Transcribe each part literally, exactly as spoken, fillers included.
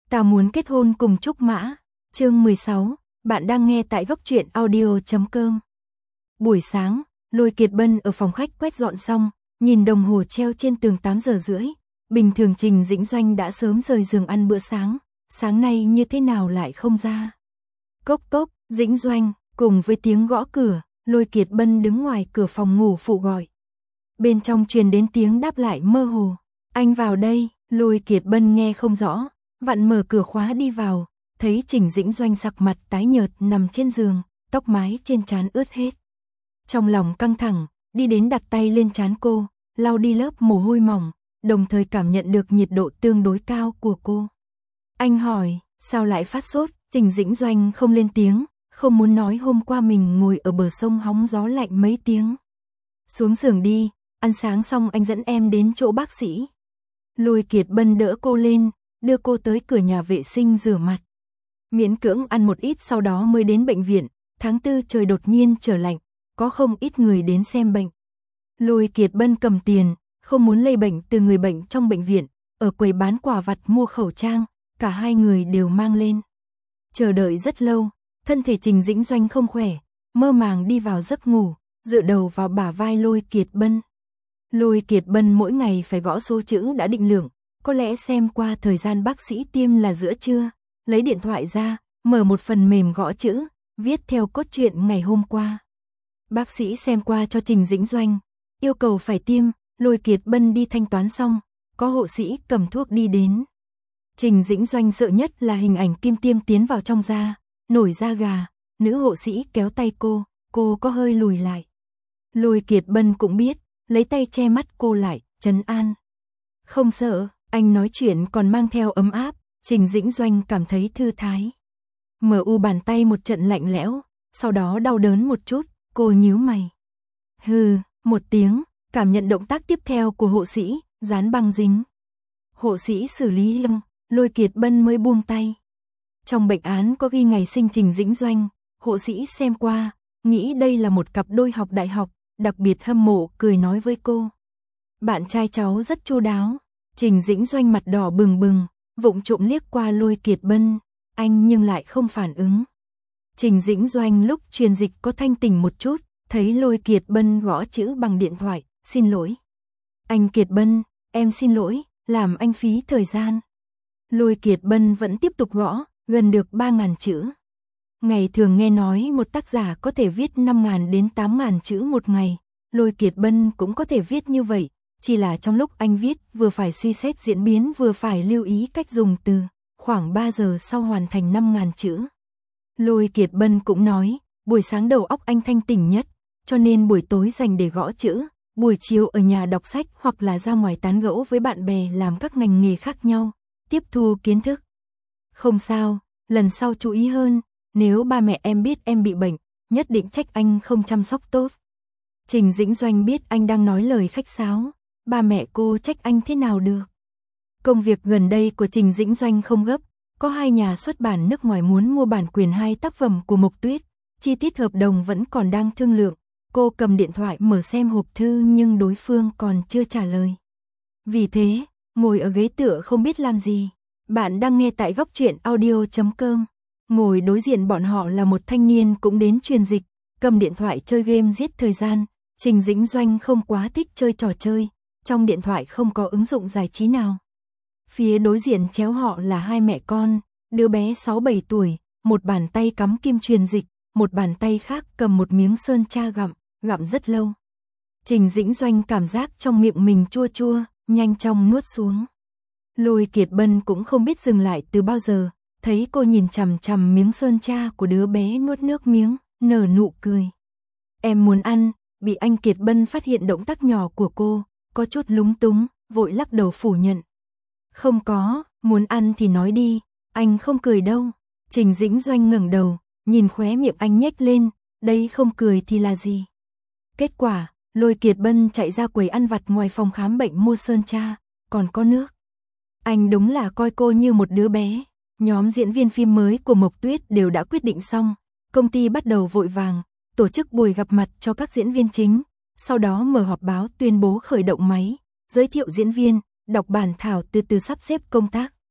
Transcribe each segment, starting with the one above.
Ta muốn kết hôn cùng Trúc Mã. Chương mười sáu, bạn đang nghe tại góc truyện audio chấm com. Buổi sáng, Lôi Kiệt Bân ở phòng khách quét dọn xong, nhìn đồng hồ treo trên tường tám giờ rưỡi. Bình thường Trình Dĩnh Doanh đã sớm rời giường ăn bữa sáng, sáng nay như thế nào lại không ra. Cốc cốc, Dĩnh Doanh, cùng với tiếng gõ cửa, Lôi Kiệt Bân đứng ngoài cửa phòng ngủ phụ gọi. Bên trong truyền đến tiếng đáp lại mơ hồ. Anh vào đây. Lôi Kiệt Bân nghe không rõ, vặn mở cửa khóa đi vào, thấy Trình Dĩnh Doanh sắc mặt tái nhợt nằm trên giường, tóc mái trên trán ướt hết. Trong lòng căng thẳng, đi đến đặt tay lên trán cô, lau đi lớp mồ hôi mỏng, đồng thời cảm nhận được nhiệt độ tương đối cao của cô. Anh hỏi, sao lại phát sốt? Trình Dĩnh Doanh không lên tiếng, không muốn nói hôm qua mình ngồi ở bờ sông hóng gió lạnh mấy tiếng. Xuống giường đi, ăn sáng xong anh dẫn em đến chỗ bác sĩ. Lôi Kiệt Bân đỡ cô lên, đưa cô tới cửa nhà vệ sinh rửa mặt. Miễn cưỡng ăn một ít sau đó mới đến bệnh viện, tháng tư trời đột nhiên trở lạnh, có không ít người đến xem bệnh. Lôi Kiệt Bân cầm tiền, không muốn lây bệnh từ người bệnh trong bệnh viện, ở quầy bán quà vặt mua khẩu trang, cả hai người đều mang lên. Chờ đợi rất lâu, thân thể Trình Dĩnh Doanh không khỏe, mơ màng đi vào giấc ngủ, dựa đầu vào bả vai Lôi Kiệt Bân. Lôi Kiệt Bân mỗi ngày phải gõ số chữ đã định lượng, có lẽ xem qua thời gian bác sĩ tiêm là giữa trưa, lấy điện thoại ra, mở một phần mềm gõ chữ, viết theo cốt truyện ngày hôm qua. Bác sĩ xem qua cho Trình Dĩnh Doanh, yêu cầu phải tiêm, Lôi Kiệt Bân đi thanh toán xong, có hộ sĩ cầm thuốc đi đến. Trình Dĩnh Doanh sợ nhất là hình ảnh kim tiêm tiến vào trong da, nổi da gà, nữ hộ sĩ kéo tay cô, cô có hơi lùi lại. Lôi Kiệt Bân cũng biết, lấy tay che mắt cô lại, trấn an. Không sợ, anh nói chuyện còn mang theo ấm áp, Trình Dĩnh Doanh cảm thấy thư thái. Mở u bàn tay một trận lạnh lẽo, sau đó đau đớn một chút, cô nhíu mày. Hừ, một tiếng, cảm nhận động tác tiếp theo của hộ sĩ, dán băng dính. Hộ sĩ xử lý lưng, Lôi Kiệt Bân mới buông tay. Trong bệnh án có ghi ngày sinh Trình Dĩnh Doanh, hộ sĩ xem qua, nghĩ đây là một cặp đôi học đại học, đặc biệt hâm mộ, cười nói với cô. Bạn trai cháu rất chu đáo. Trình Dĩnh Doanh mặt đỏ bừng bừng, vụng trộm liếc qua Lôi Kiệt Bân, anh nhưng lại không phản ứng. Trình Dĩnh Doanh lúc truyền dịch có thanh tỉnh một chút, thấy Lôi Kiệt Bân gõ chữ bằng điện thoại, xin lỗi. Anh Kiệt Bân, em xin lỗi, làm anh phí thời gian. Lôi Kiệt Bân vẫn tiếp tục gõ, gần được ba ngàn chữ. Ngày thường nghe nói một tác giả có thể viết năm ngàn đến tám ngàn chữ một ngày, Lôi Kiệt Bân cũng có thể viết như vậy, chỉ là trong lúc anh viết vừa phải suy xét diễn biến vừa phải lưu ý cách dùng từ, khoảng ba giờ sau hoàn thành năm ngàn chữ. Lôi Kiệt Bân cũng nói, buổi sáng đầu óc anh thanh tỉnh nhất, cho nên buổi tối dành để gõ chữ, buổi chiều ở nhà đọc sách hoặc là ra ngoài tán gẫu với bạn bè làm các ngành nghề khác nhau, tiếp thu kiến thức. Không sao, lần sau chú ý hơn. Nếu ba mẹ em biết em bị bệnh, nhất định trách anh không chăm sóc tốt. Trình Dĩnh Doanh biết anh đang nói lời khách sáo, ba mẹ cô trách anh thế nào được. Công việc gần đây của Trình Dĩnh Doanh không gấp, có hai nhà xuất bản nước ngoài muốn mua bản quyền hai tác phẩm của Mộc Tuyết, chi tiết hợp đồng vẫn còn đang thương lượng. Cô cầm điện thoại mở xem hộp thư nhưng đối phương còn chưa trả lời. Vì thế, ngồi ở ghế tựa không biết làm gì. Bạn đang nghe tại góc truyện audio chấm com. Ngồi đối diện bọn họ là một thanh niên cũng đến truyền dịch, cầm điện thoại chơi game giết thời gian. Trình Dĩnh Doanh không quá thích chơi trò chơi, trong điện thoại không có ứng dụng giải trí nào. Phía đối diện chéo họ là hai mẹ con, đứa bé sáu bảy tuổi, một bàn tay cắm kim truyền dịch, một bàn tay khác cầm một miếng sơn tra gặm, gặm rất lâu. Trình Dĩnh Doanh cảm giác trong miệng mình chua chua, nhanh chóng nuốt xuống. Lôi Kiệt Bân cũng không biết dừng lại từ bao giờ. Thấy cô nhìn chằm chằm miếng sơn tra của đứa bé nuốt nước miếng, nở nụ cười. Em muốn ăn, bị anh Kiệt Bân phát hiện động tác nhỏ của cô, có chút lúng túng, vội lắc đầu phủ nhận. Không có, muốn ăn thì nói đi, anh không cười đâu. Trình Dĩnh Doanh ngẩng đầu, nhìn khóe miệng anh nhếch lên, đây không cười thì là gì. Kết quả, Lôi Kiệt Bân chạy ra quầy ăn vặt ngoài phòng khám bệnh mua sơn tra, còn có nước. Anh đúng là coi cô như một đứa bé. Nhóm diễn viên phim mới của Mộc Tuyết đều đã quyết định xong, công ty bắt đầu vội vàng, tổ chức buổi gặp mặt cho các diễn viên chính, sau đó mở họp báo tuyên bố khởi động máy, giới thiệu diễn viên, đọc bản thảo từ từ sắp xếp công tác.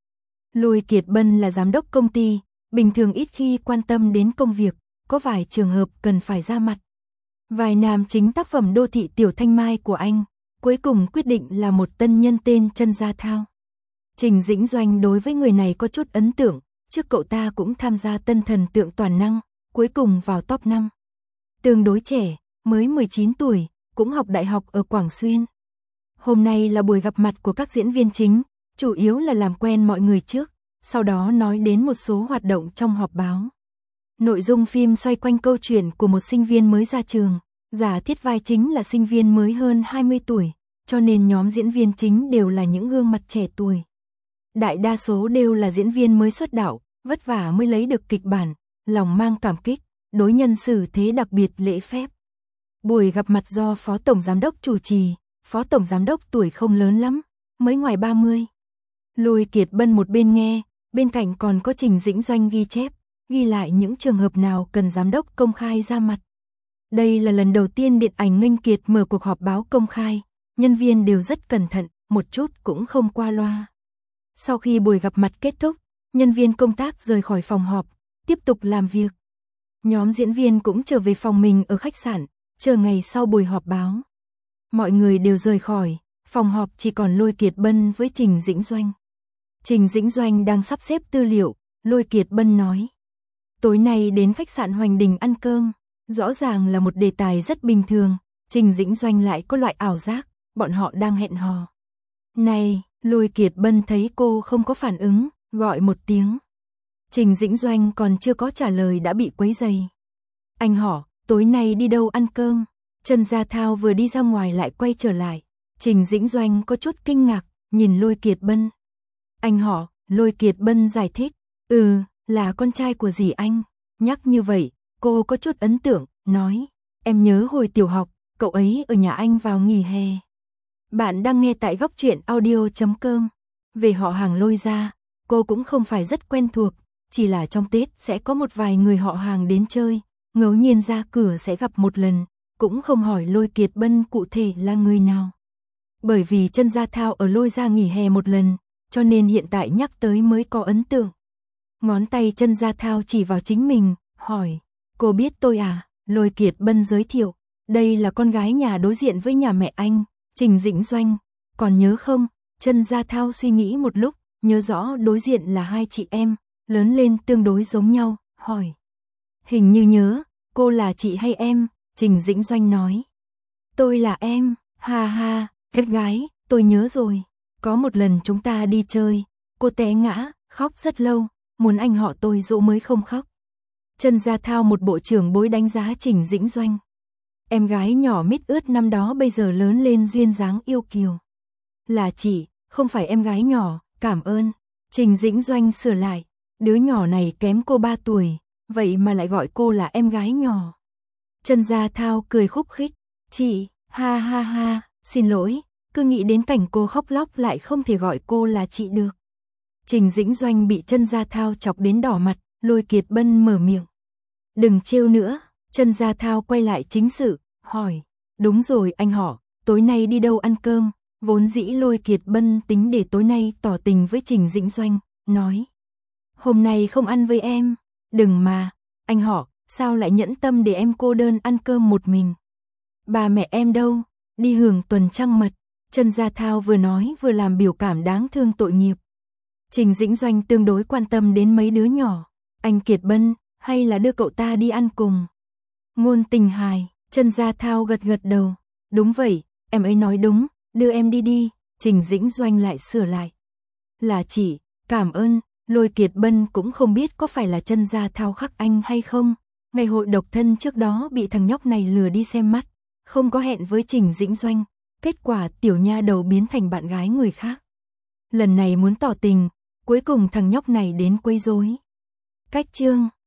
Lôi Kiệt Bân là giám đốc công ty, bình thường ít khi quan tâm đến công việc, có vài trường hợp cần phải ra mặt. Vài nam chính tác phẩm đô thị Tiểu Thanh Mai của anh, cuối cùng quyết định là một tân nhân tên Chân Gia Thao. Trình Dĩnh Doanh đối với người này có chút ấn tượng, trước cậu ta cũng tham gia Tân Thần Tượng Toàn Năng, cuối cùng vào top năm. Tương đối trẻ, mới mười chín tuổi, cũng học đại học ở Quảng Xuyên. Hôm nay là buổi gặp mặt của các diễn viên chính, chủ yếu là làm quen mọi người trước, sau đó nói đến một số hoạt động trong họp báo. Nội dung phim xoay quanh câu chuyện của một sinh viên mới ra trường, giả thiết vai chính là sinh viên mới hơn hai mươi tuổi, cho nên nhóm diễn viên chính đều là những gương mặt trẻ tuổi. Đại đa số đều là diễn viên mới xuất đạo, vất vả mới lấy được kịch bản, lòng mang cảm kích, đối nhân xử thế đặc biệt lễ phép. Buổi gặp mặt do Phó Tổng Giám đốc chủ trì, Phó Tổng Giám đốc tuổi không lớn lắm, mới ngoài ba mươi. Lôi Kiệt Bân một bên nghe, bên cạnh còn có Trình Dĩnh Doanh ghi chép, ghi lại những trường hợp nào cần giám đốc công khai ra mặt. Đây là lần đầu tiên điện ảnh Nghênh Kiệt mở cuộc họp báo công khai, nhân viên đều rất cẩn thận, một chút cũng không qua loa. Sau khi buổi gặp mặt kết thúc, nhân viên công tác rời khỏi phòng họp, tiếp tục làm việc. Nhóm diễn viên cũng trở về phòng mình ở khách sạn, chờ ngày sau buổi họp báo. Mọi người đều rời khỏi, phòng họp chỉ còn Lôi Kiệt Bân với Trình Dĩnh Doanh. Trình Dĩnh Doanh đang sắp xếp tư liệu, Lôi Kiệt Bân nói. Tối nay đến khách sạn Hoành Đình ăn cơm, rõ ràng là một đề tài rất bình thường, Trình Dĩnh Doanh lại có loại ảo giác, bọn họ đang hẹn hò. Này, Lôi Kiệt Bân thấy cô không có phản ứng, gọi một tiếng. Trình Dĩnh Doanh còn chưa có trả lời đã bị quấy rầy. Anh hỏi, tối nay đi đâu ăn cơm? Chân Gia Thao vừa đi ra ngoài lại quay trở lại. Trình Dĩnh Doanh có chút kinh ngạc, nhìn Lôi Kiệt Bân. Anh hỏi, Lôi Kiệt Bân giải thích. Ừ, là con trai của dì anh. Nhắc như vậy, cô có chút ấn tượng, nói. Em nhớ hồi tiểu học, cậu ấy ở nhà anh vào nghỉ hè. Bạn đang nghe tại góc truyện audio chấm com. Về họ hàng Lôi gia, cô cũng không phải rất quen thuộc, chỉ là trong Tết sẽ có một vài người họ hàng đến chơi, ngẫu nhiên ra cửa sẽ gặp một lần, cũng không hỏi Lôi Kiệt Bân cụ thể là người nào. Bởi vì Chân Gia Thao ở Lôi gia nghỉ hè một lần, cho nên hiện tại nhắc tới mới có ấn tượng. Ngón tay Chân Gia Thao chỉ vào chính mình, hỏi, cô biết tôi à? Lôi Kiệt Bân giới thiệu, đây là con gái nhà đối diện với nhà mẹ anh, Trình Dĩnh Doanh, còn nhớ không? Chân Gia Thao suy nghĩ một lúc, nhớ rõ đối diện là hai chị em, lớn lên tương đối giống nhau, hỏi. Hình như nhớ, cô là chị hay em? Trình Dĩnh Doanh nói. Tôi là em, ha ha, em gái, tôi nhớ rồi. Có một lần chúng ta đi chơi, cô té ngã, khóc rất lâu, muốn anh họ tôi dỗ mới không khóc. Chân Gia Thao một bộ trưởng bối đánh giá Trình Dĩnh Doanh. Em gái nhỏ mít ướt năm đó bây giờ lớn lên duyên dáng yêu kiều. Là chị, không phải em gái nhỏ, cảm ơn. Trình Dĩnh Doanh sửa lại, đứa nhỏ này kém cô ba tuổi, vậy mà lại gọi cô là em gái nhỏ. Chân Gia Thao cười khúc khích, chị, ha ha ha, xin lỗi, cứ nghĩ đến cảnh cô khóc lóc lại không thể gọi cô là chị được. Trình Dĩnh Doanh bị Chân Gia Thao chọc đến đỏ mặt, Lôi Kiệt Bân mở miệng. Đừng trêu nữa, Chân Gia Thao quay lại chính sự, hỏi, đúng rồi anh họ, tối nay đi đâu ăn cơm? Vốn dĩ Lôi Kiệt Bân tính để tối nay tỏ tình với Trình Dĩnh Doanh, nói. Hôm nay không ăn với em, đừng mà, anh họ, sao lại nhẫn tâm để em cô đơn ăn cơm một mình? Bà mẹ em đâu? Đi hưởng tuần trăng mật. Chân Gia Thao vừa nói vừa làm biểu cảm đáng thương tội nghiệp. Trình Dĩnh Doanh tương đối quan tâm đến mấy đứa nhỏ. Anh Kiệt Bân, hay là đưa cậu ta đi ăn cùng? Ngôn tình hài, Chân Gia Thao gật gật đầu. Đúng vậy, em ấy nói đúng, đưa em đi đi. Trình Dĩnh Doanh lại sửa lại. Là chị, cảm ơn. Lôi Kiệt Bân cũng không biết có phải là Chân Gia Thao khắc anh hay không. Ngày hội độc thân trước đó bị thằng nhóc này lừa đi xem mắt, không có hẹn với Trình Dĩnh Doanh, kết quả tiểu nha đầu biến thành bạn gái người khác. Lần này muốn tỏ tình, cuối cùng thằng nhóc này đến quấy rối. Cách chương